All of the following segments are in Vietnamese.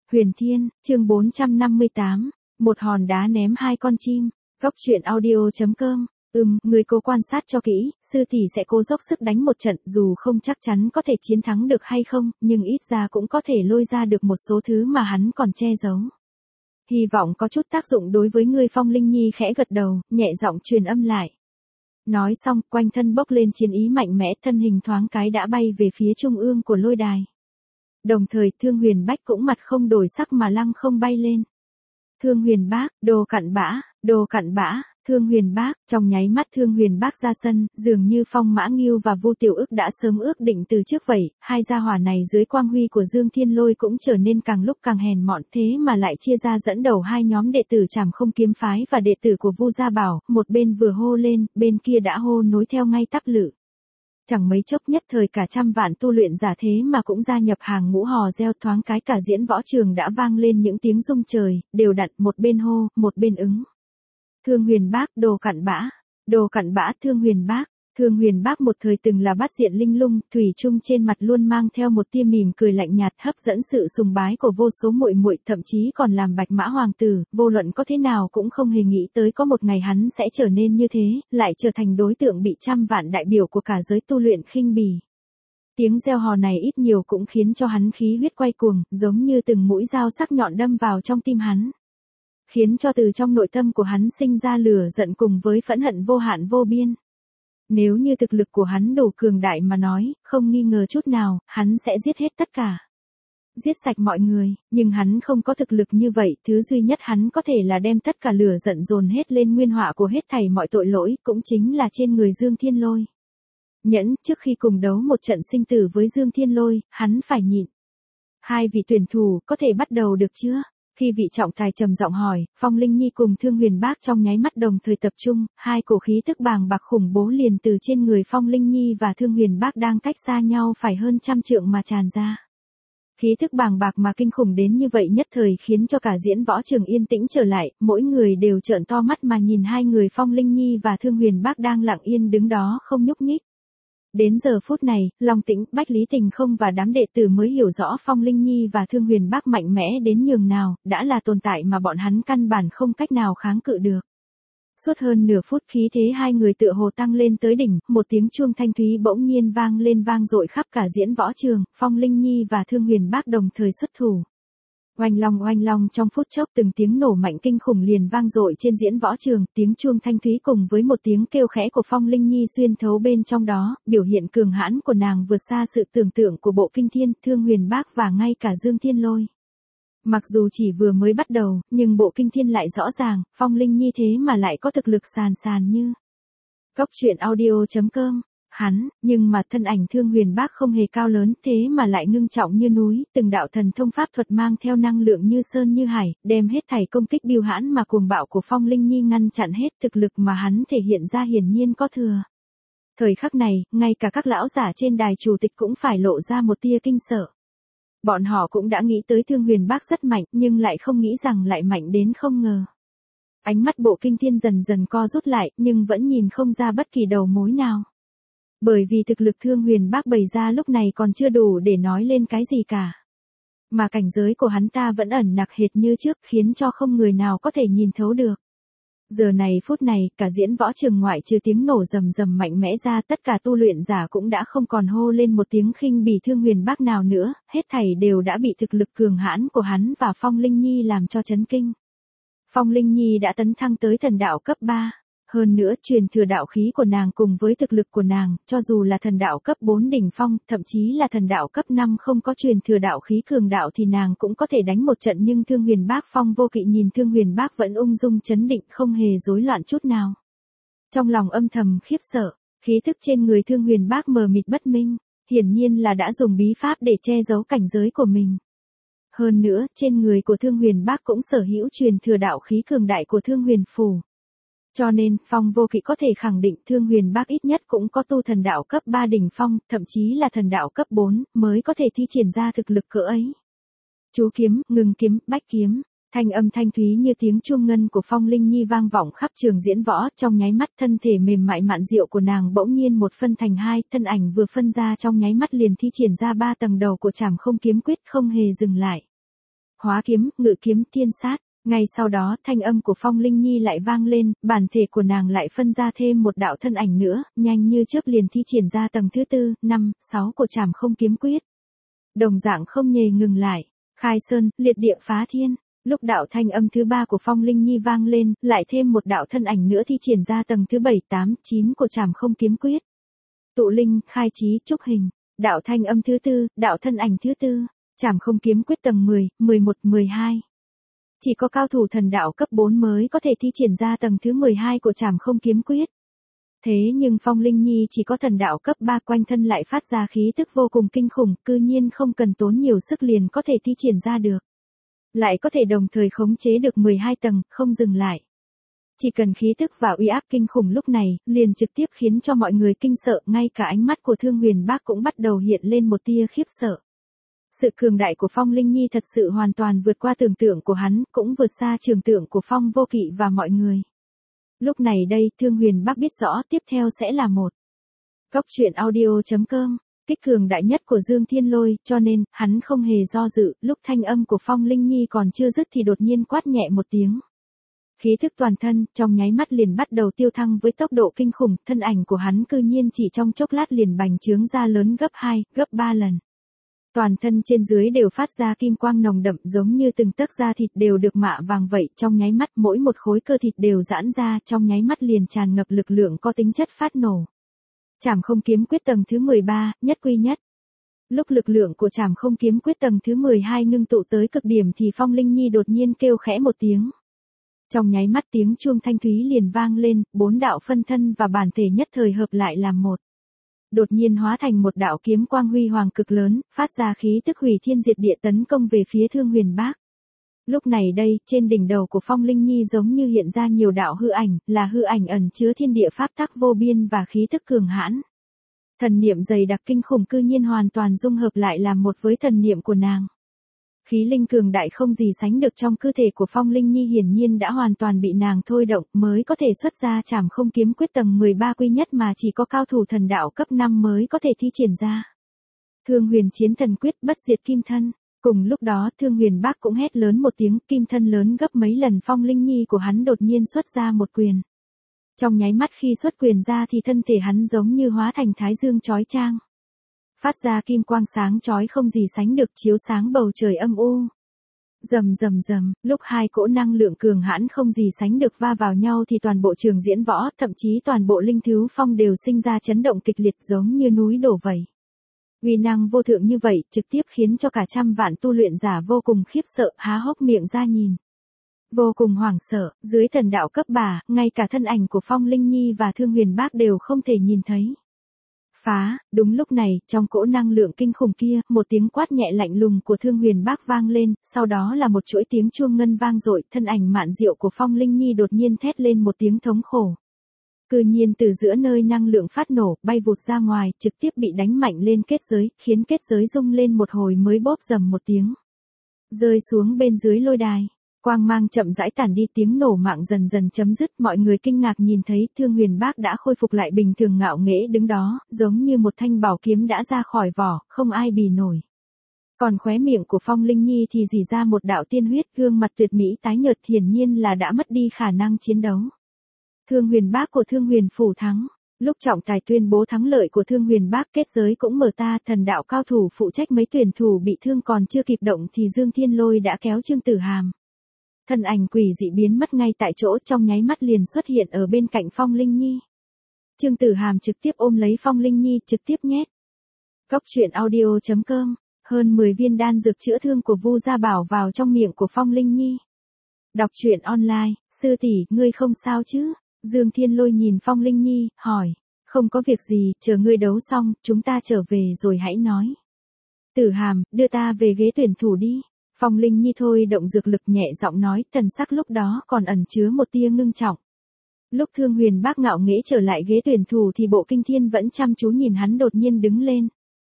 Huyền Thiên, chương 458, một hòn đá ném hai con chim. Góc truyện audio.com. Người cố quan sát cho kỹ, sư tỷ sẽ cố dốc sức đánh một trận, dù không chắc chắn có thể chiến thắng được hay không, nhưng ít ra cũng có thể lôi ra được một số thứ mà hắn còn che giấu. Hy vọng có chút tác dụng đối với ngươi. Phong Linh Nhi khẽ gật đầu, nhẹ giọng truyền âm lại. Nói xong, quanh thân bốc lên chiến ý mạnh mẽ, thân hình thoáng cái đã bay về phía trung ương của lôi đài. Đồng thời, Thương Huyền Bách cũng mặt không đổi sắc mà lăng không bay lên. Thương Huyền Bác, đồ cặn bã, đồ cặn bã. Thương Huyền Bác, trong nháy mắt Thương Huyền Bác ra sân, dường như Phong Mã Ngưu và Vu Tiểu Ức đã sớm ước định từ trước vậy, hai gia hỏa này dưới quang huy của Dương Thiên Lôi cũng trở nên càng lúc càng hèn mọn, thế mà lại chia ra dẫn đầu hai nhóm đệ tử Trảm Không Kiếm Phái và đệ tử của Vu Gia Bảo, một bên vừa hô lên, bên kia đã hô nối theo ngay tắp lự. Chẳng mấy chốc nhất thời cả trăm vạn tu luyện giả thế mà cũng gia nhập hàng ngũ hò reo, thoáng cái cả diễn võ trường đã vang lên những tiếng rung trời, đều đặn, một bên hô, một bên ứng. Thương Huyền Bác, đồ cặn bã, đồ cặn bã. Thương Huyền Bác. Thương Huyền Bác một thời từng là bát diện linh lung, thủy chung trên mặt luôn mang theo một tia mỉm cười lạnh nhạt, hấp dẫn sự sùng bái của vô số muội muội, thậm chí còn làm bạch mã hoàng tử, vô luận có thế nào cũng không hề nghĩ tới có một ngày hắn sẽ trở nên như thế, lại trở thành đối tượng bị trăm vạn đại biểu của cả giới tu luyện khinh bỉ. Tiếng reo hò này ít nhiều cũng khiến cho hắn khí huyết quay cuồng, giống như từng mũi dao sắc nhọn đâm vào trong tim hắn, khiến cho từ trong nội tâm của hắn sinh ra lửa giận cùng với phẫn hận vô hạn vô biên. Nếu như thực lực của hắn đủ cường đại mà nói, không nghi ngờ chút nào, hắn sẽ giết hết tất cả. Giết sạch mọi người, nhưng hắn không có thực lực như vậy, thứ duy nhất hắn có thể là đem tất cả lửa giận dồn hết lên nguyên họa của hết thảy mọi tội lỗi, cũng chính là trên người Dương Thiên Lôi. Nhẫn, trước khi cùng đấu một trận sinh tử với Dương Thiên Lôi, hắn phải nhịn. Hai vị tuyển thủ, có thể bắt đầu được chưa? Khi vị trọng tài trầm giọng hỏi, Phong Linh Nhi cùng Thương Huyền Bác trong nháy mắt đồng thời tập trung, hai cổ khí tức bàng bạc khủng bố liền từ trên người Phong Linh Nhi và Thương Huyền Bác đang cách xa nhau phải hơn 100 trượng mà tràn ra. Khí tức bàng bạc mà kinh khủng đến như vậy nhất thời khiến cho cả diễn võ trường yên tĩnh trở lại, mỗi người đều trợn to mắt mà nhìn hai người Phong Linh Nhi và Thương Huyền Bác đang lặng yên đứng đó không nhúc nhích. Đến giờ phút này, Long Tĩnh, Bách Lý Tình Không và đám đệ tử mới hiểu rõ Phong Linh Nhi và Thương Huyền Bác mạnh mẽ đến nhường nào, đã là tồn tại mà bọn hắn căn bản không cách nào kháng cự được. Suốt hơn nửa phút khí thế hai người tựa hồ tăng lên tới đỉnh, một tiếng chuông thanh thúy bỗng nhiên vang lên vang dội khắp cả diễn võ trường, Phong Linh Nhi và Thương Huyền Bác đồng thời xuất thủ. Oanh long trong phút chốc từng tiếng nổ mạnh kinh khủng liền vang dội trên diễn võ trường, tiếng chuông thanh thúy cùng với một tiếng kêu khẽ của Phong Linh Nhi xuyên thấu bên trong đó, biểu hiện cường hãn của nàng vượt xa sự tưởng tượng của Bộ Kinh Thiên, Thương Huyền Bác và ngay cả Dương Thiên Lôi. Mặc dù chỉ vừa mới bắt đầu, nhưng Bộ Kinh Thiên lại rõ ràng, Phong Linh Nhi thế mà lại có thực lực sàn như. Góc truyện audio.com. Nhưng mà thân ảnh Thương Huyền Bác không hề cao lớn, thế mà lại ngưng trọng như núi, từng đạo thần thông pháp thuật mang theo năng lượng như sơn như hải, đem hết thảy công kích bưu hãn mà cuồng bạo của Phong Linh Nhi ngăn chặn hết, thực lực mà hắn thể hiện ra hiển nhiên có thừa. Thời khắc này, ngay cả các lão giả trên đài chủ tịch cũng phải lộ ra một tia kinh sợ. Bọn họ cũng đã nghĩ tới Thương Huyền Bác rất mạnh, nhưng lại không nghĩ rằng lại mạnh đến không ngờ. Ánh mắt Bộ Kinh Thiên dần dần co rút lại, nhưng vẫn nhìn không ra bất kỳ đầu mối nào. Bởi vì thực lực Thương Huyền Bác bày ra lúc này còn chưa đủ để nói lên cái gì cả. Mà cảnh giới của hắn ta vẫn ẩn nặc hệt như trước, khiến cho không người nào có thể nhìn thấu được. Giờ này phút này, cả diễn võ trường ngoại trừ tiếng nổ rầm rầm mạnh mẽ ra, tất cả tu luyện giả cũng đã không còn hô lên một tiếng khinh bỉ Thương Huyền Bác nào nữa, hết thảy đều đã bị thực lực cường hãn của hắn và Phong Linh Nhi làm cho chấn kinh. Phong Linh Nhi đã tấn thăng tới thần đạo cấp 3. Hơn nữa, truyền thừa đạo khí của nàng cùng với thực lực của nàng, cho dù là thần đạo cấp 4 đỉnh phong, thậm chí là thần đạo cấp 5 không có truyền thừa đạo khí cường đạo thì nàng cũng có thể đánh một trận, nhưng Thương Huyền Bác Phong Vô Kỵ nhìn Thương Huyền Bác vẫn ung dung chấn định, không hề rối loạn chút nào. Trong lòng âm thầm khiếp sợ, khí thức trên người Thương Huyền Bác mờ mịt bất minh, hiển nhiên là đã dùng bí pháp để che giấu cảnh giới của mình. Hơn nữa, trên người của Thương Huyền Bác cũng sở hữu truyền thừa đạo khí cường đại của Thương Huyền Phủ. Cho nên, Phong Vô Kỵ có thể khẳng định Thương Huyền Bác ít nhất cũng có tu thần đạo cấp 3 đỉnh phong, thậm chí là thần đạo cấp 4, mới có thể thi triển ra thực lực cỡ ấy. Chú kiếm, ngừng kiếm, bách kiếm, thanh âm thanh thúy như tiếng chuông ngân của Phong Linh Nhi vang vọng khắp trường diễn võ, trong nháy mắt thân thể mềm mại mạn diệu của nàng bỗng nhiên một phân thành hai, thân ảnh vừa phân ra trong nháy mắt liền thi triển ra 3 tầng đầu của Trảm Không Kiếm Quyết không hề dừng lại. Hóa kiếm, ngự kiếm, thiên sát. Ngay sau đó, thanh âm của Phong Linh Nhi lại vang lên, bản thể của nàng lại phân ra thêm một đạo thân ảnh nữa, nhanh như chớp liền thi triển ra tầng thứ 4, 5, 6 của Trảm Không Kiếm Quyết. Đồng dạng không nhề ngừng lại, khai sơn, liệt địa phá thiên. Lúc đạo thanh âm thứ 3 của Phong Linh Nhi vang lên, lại thêm một đạo thân ảnh nữa thi triển ra tầng thứ 7, 8, 9 của Trảm Không Kiếm Quyết. Tụ linh, khai trí, trúc hình. Đạo thanh âm thứ 4, đạo thân ảnh thứ 4, Trảm Không Kiếm Quyết tầng 10, 11, 12. Chỉ có cao thủ thần đạo cấp 4 mới có thể thi triển ra tầng thứ 12 của Trảm Không Kiếm Quyết. Thế nhưng Phong Linh Nhi chỉ có thần đạo cấp 3, quanh thân lại phát ra khí tức vô cùng kinh khủng, cư nhiên không cần tốn nhiều sức liền có thể thi triển ra được. Lại có thể đồng thời khống chế được 12 tầng, không dừng lại. Chỉ cần khí tức và uy áp kinh khủng lúc này, liền trực tiếp khiến cho mọi người kinh sợ, ngay cả ánh mắt của Thương Huyền Bác cũng bắt đầu hiện lên một tia khiếp sợ. Sự cường đại của Phong Linh Nhi thật sự hoàn toàn vượt qua tưởng tượng của hắn, cũng vượt xa tưởng tượng của Phong Vô Kỵ và mọi người. Lúc này đây, Thương Huyền Bác biết rõ tiếp theo sẽ là một Cốc truyện audio.com, kích cường đại nhất của Dương Thiên Lôi, cho nên, hắn không hề do dự, lúc thanh âm của Phong Linh Nhi còn chưa dứt thì đột nhiên quát nhẹ một tiếng. Khí thức toàn thân, trong nháy mắt liền bắt đầu tiêu thăng với tốc độ kinh khủng, thân ảnh của hắn cư nhiên chỉ trong chốc lát liền bành trướng ra lớn gấp 2, gấp 3 lần. Toàn thân trên dưới đều phát ra kim quang nồng đậm giống như từng tấc da thịt đều được mạ vàng vậy, trong nháy mắt mỗi một khối cơ thịt đều giãn ra, trong nháy mắt liền tràn ngập lực lượng có tính chất phát nổ. Trảm Không Kiếm Quyết tầng thứ 13, nhất quy nhất. Lúc lực lượng của Trảm Không Kiếm Quyết tầng thứ 12 ngưng tụ tới cực điểm thì Phong Linh Nhi đột nhiên kêu khẽ một tiếng. Trong nháy mắt tiếng chuông thanh thúy liền vang lên, 4 đạo phân thân và bản thể nhất thời hợp lại làm một. Đột nhiên hóa thành một đạo kiếm quang huy hoàng cực lớn, phát ra khí tức hủy thiên diệt địa tấn công về phía Thương Huyền Bác. Lúc này đây, trên đỉnh đầu của Phong Linh Nhi giống như hiện ra nhiều đạo hư ảnh, là hư ảnh ẩn chứa thiên địa pháp tắc vô biên và khí tức cường hãn. Thần niệm dày đặc kinh khủng cư nhiên hoàn toàn dung hợp lại làm một với thần niệm của nàng. Khí linh cường đại không gì sánh được trong cơ thể của Phong Linh Nhi hiển nhiên đã hoàn toàn bị nàng thôi động mới có thể xuất ra Trảm Không Kiếm Quyết tầng 13 quy nhất mà chỉ có cao thủ thần đạo cấp 5 mới có thể thi triển ra. Thương Huyền Chiến Thần Quyết bất diệt kim thân. Cùng lúc đó Thương Huyền Bác cũng hét lớn một tiếng, kim thân lớn gấp mấy lần Phong Linh Nhi của hắn đột nhiên xuất ra một quyền. Trong nháy mắt khi xuất quyền ra thì thân thể hắn giống như hóa thành thái dương chói chang. Phát ra kim quang sáng chói không gì sánh được chiếu sáng bầu trời âm u. Rầm rầm rầm, lúc hai cỗ năng lượng cường hãn không gì sánh được va vào nhau thì toàn bộ trường diễn võ, thậm chí toàn bộ linh thứ phong đều sinh ra chấn động kịch liệt giống như núi đổ vậy. Uy năng vô thượng như vậy, trực tiếp khiến cho cả trăm vạn tu luyện giả vô cùng khiếp sợ, há hốc miệng ra nhìn. Vô cùng hoảng sợ, dưới thần đạo cấp 3, ngay cả thân ảnh của Phong Linh Nhi và Thương Huyền Bác đều không thể nhìn thấy. Phá, đúng lúc này, trong cỗ năng lượng kinh khủng kia, một tiếng quát nhẹ lạnh lùng của Thương Huyền Bác vang lên, sau đó là một chuỗi tiếng chuông ngân vang dội, thân ảnh mạn diệu của Phong Linh Nhi đột nhiên thét lên một tiếng thống khổ. Cư nhiên từ giữa nơi năng lượng phát nổ, bay vụt ra ngoài, trực tiếp bị đánh mạnh lên kết giới, khiến kết giới rung lên một hồi mới bóp rầm một tiếng. Rơi xuống bên dưới lôi đài. Quang mang chậm rãi tản đi, tiếng nổ mạng dần dần chấm dứt, mọi người kinh ngạc nhìn thấy Thương Huyền Bác đã khôi phục lại bình thường ngạo nghễ đứng đó, giống như một thanh bảo kiếm đã ra khỏi vỏ, không ai bì nổi. Còn khóe miệng của Phong Linh Nhi thì rỉ ra một đạo tiên huyết, gương mặt tuyệt mỹ tái nhợt, hiển nhiên là đã mất đi khả năng chiến đấu. Thương Huyền Bác của Thương Huyền phủ thắng. Lúc trọng tài tuyên bố thắng lợi của Thương Huyền Bác, kết giới cũng mở ta, thần đạo cao thủ phụ trách mấy tuyển thủ bị thương còn chưa kịp động thì Dương Thiên Lôi đã kéo Trương Tử Hàm. Thân ảnh quỷ dị biến mất ngay tại chỗ, trong nháy mắt liền xuất hiện ở bên cạnh Phong Linh Nhi. Trương Tử Hàm trực tiếp ôm lấy Phong Linh Nhi, trực tiếp nhét. Cốc truyện audio.com, hơn 10 viên đan dược chữa thương của Vu Gia Bảo vào trong miệng của Phong Linh Nhi. Đọc truyện online, sư tỷ, ngươi không sao chứ? Dương Thiên Lôi nhìn Phong Linh Nhi, hỏi. Không có việc gì, chờ ngươi đấu xong, chúng ta trở về rồi hãy nói. Tử Hàm, đưa ta về ghế tuyển thủ đi. Phong Linh Nhi thôi động dược lực nhẹ giọng nói, thần sắc lúc đó còn ẩn chứa một tia ngưng trọng. Lúc Thương Huyền Bác ngạo nghễ trở lại ghế tuyển thủ thì Bộ Kinh Thiên vẫn chăm chú nhìn hắn, đột nhiên đứng lên.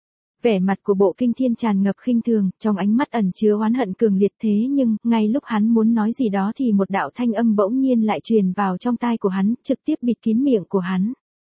Vẻ mặt của Bộ Kinh Thiên tràn ngập khinh thường, trong ánh mắt ẩn chứa oán hận cường liệt, thế nhưng, ngay lúc hắn muốn nói gì đó thì một đạo thanh âm bỗng nhiên lại truyền vào trong tai của hắn, trực tiếp bịt kín miệng của hắn.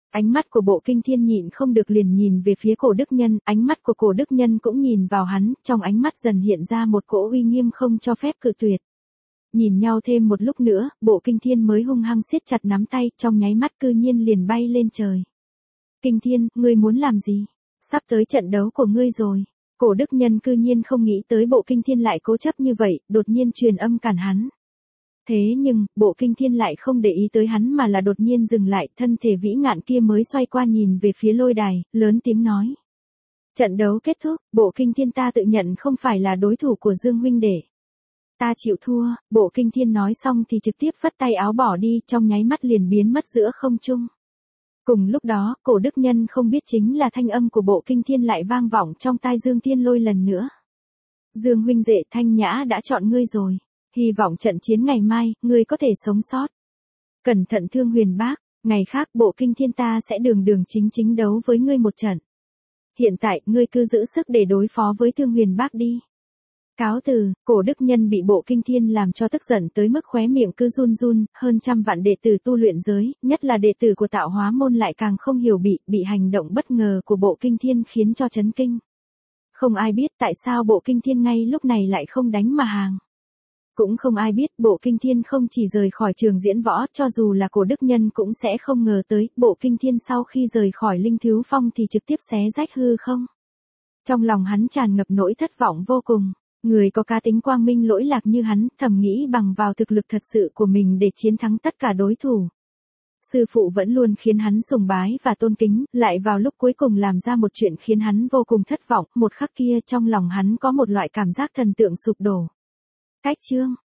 Ánh mắt của Bộ Kinh Thiên nhịn không được liền nhìn về phía Cổ Đức Nhân, ánh mắt của Cổ Đức Nhân cũng nhìn vào hắn, trong ánh mắt dần hiện ra một cỗ uy nghiêm không cho phép cự tuyệt. Nhìn nhau thêm một lúc nữa, Bộ Kinh Thiên mới hung hăng siết chặt nắm tay, trong nháy mắt cư nhiên liền bay lên trời. Kinh Thiên, ngươi muốn làm gì? Sắp tới trận đấu của ngươi rồi. Cổ Đức Nhân cư nhiên không nghĩ tới Bộ Kinh Thiên lại cố chấp như vậy, đột nhiên truyền âm cản hắn. Thế nhưng, Bộ Kinh Thiên lại không để ý tới hắn mà là đột nhiên dừng lại, thân thể vĩ ngạn kia mới xoay qua nhìn về phía lôi đài, lớn tiếng nói. Trận đấu kết thúc, Bộ Kinh Thiên ta tự nhận không phải là đối thủ của Dương huynh đệ. Ta chịu thua, Bộ Kinh Thiên nói xong thì trực tiếp phất tay áo bỏ đi, trong nháy mắt liền biến mất giữa không trung. Cùng lúc đó, Cổ Đức Nhân không biết chính là thanh âm của Bộ Kinh Thiên lại vang vọng trong tai Dương Thiên Lôi lần nữa. Dương huynh đệ, Thanh Nhã đã chọn ngươi rồi. Hy vọng trận chiến ngày mai, ngươi có thể sống sót. Cẩn thận Thương Huyền Bác, ngày khác Bộ Kinh Thiên ta sẽ đường đường chính chính đấu với ngươi một trận. Hiện tại, ngươi cứ giữ sức để đối phó với Thương Huyền Bác đi. Cáo từ, Cổ Đức Nhân bị Bộ Kinh Thiên làm cho tức giận tới mức khóe miệng cứ run run, hơn trăm vạn đệ tử tu luyện giới, nhất là đệ tử của Tạo Hóa môn lại càng không hiểu bị hành động bất ngờ của Bộ Kinh Thiên khiến cho chấn kinh. Không ai biết tại sao Bộ Kinh Thiên ngay lúc này lại không đánh mà hàng. Cũng không ai biết Bộ Kinh Thiên không chỉ rời khỏi trường diễn võ, cho dù là Cổ Đức Nhân cũng sẽ không ngờ tới, Bộ Kinh Thiên sau khi rời khỏi Linh Thiếu Phong thì trực tiếp xé rách hư không. Trong lòng hắn tràn ngập nỗi thất vọng vô cùng. Người có cá tính quang minh lỗi lạc như hắn, thầm nghĩ bằng vào thực lực thật sự của mình để chiến thắng tất cả đối thủ. Sư phụ vẫn luôn khiến hắn sùng bái và tôn kính, lại vào lúc cuối cùng làm ra một chuyện khiến hắn vô cùng thất vọng, một khắc kia trong lòng hắn có một loại cảm giác thần tượng sụp đổ. Cách chương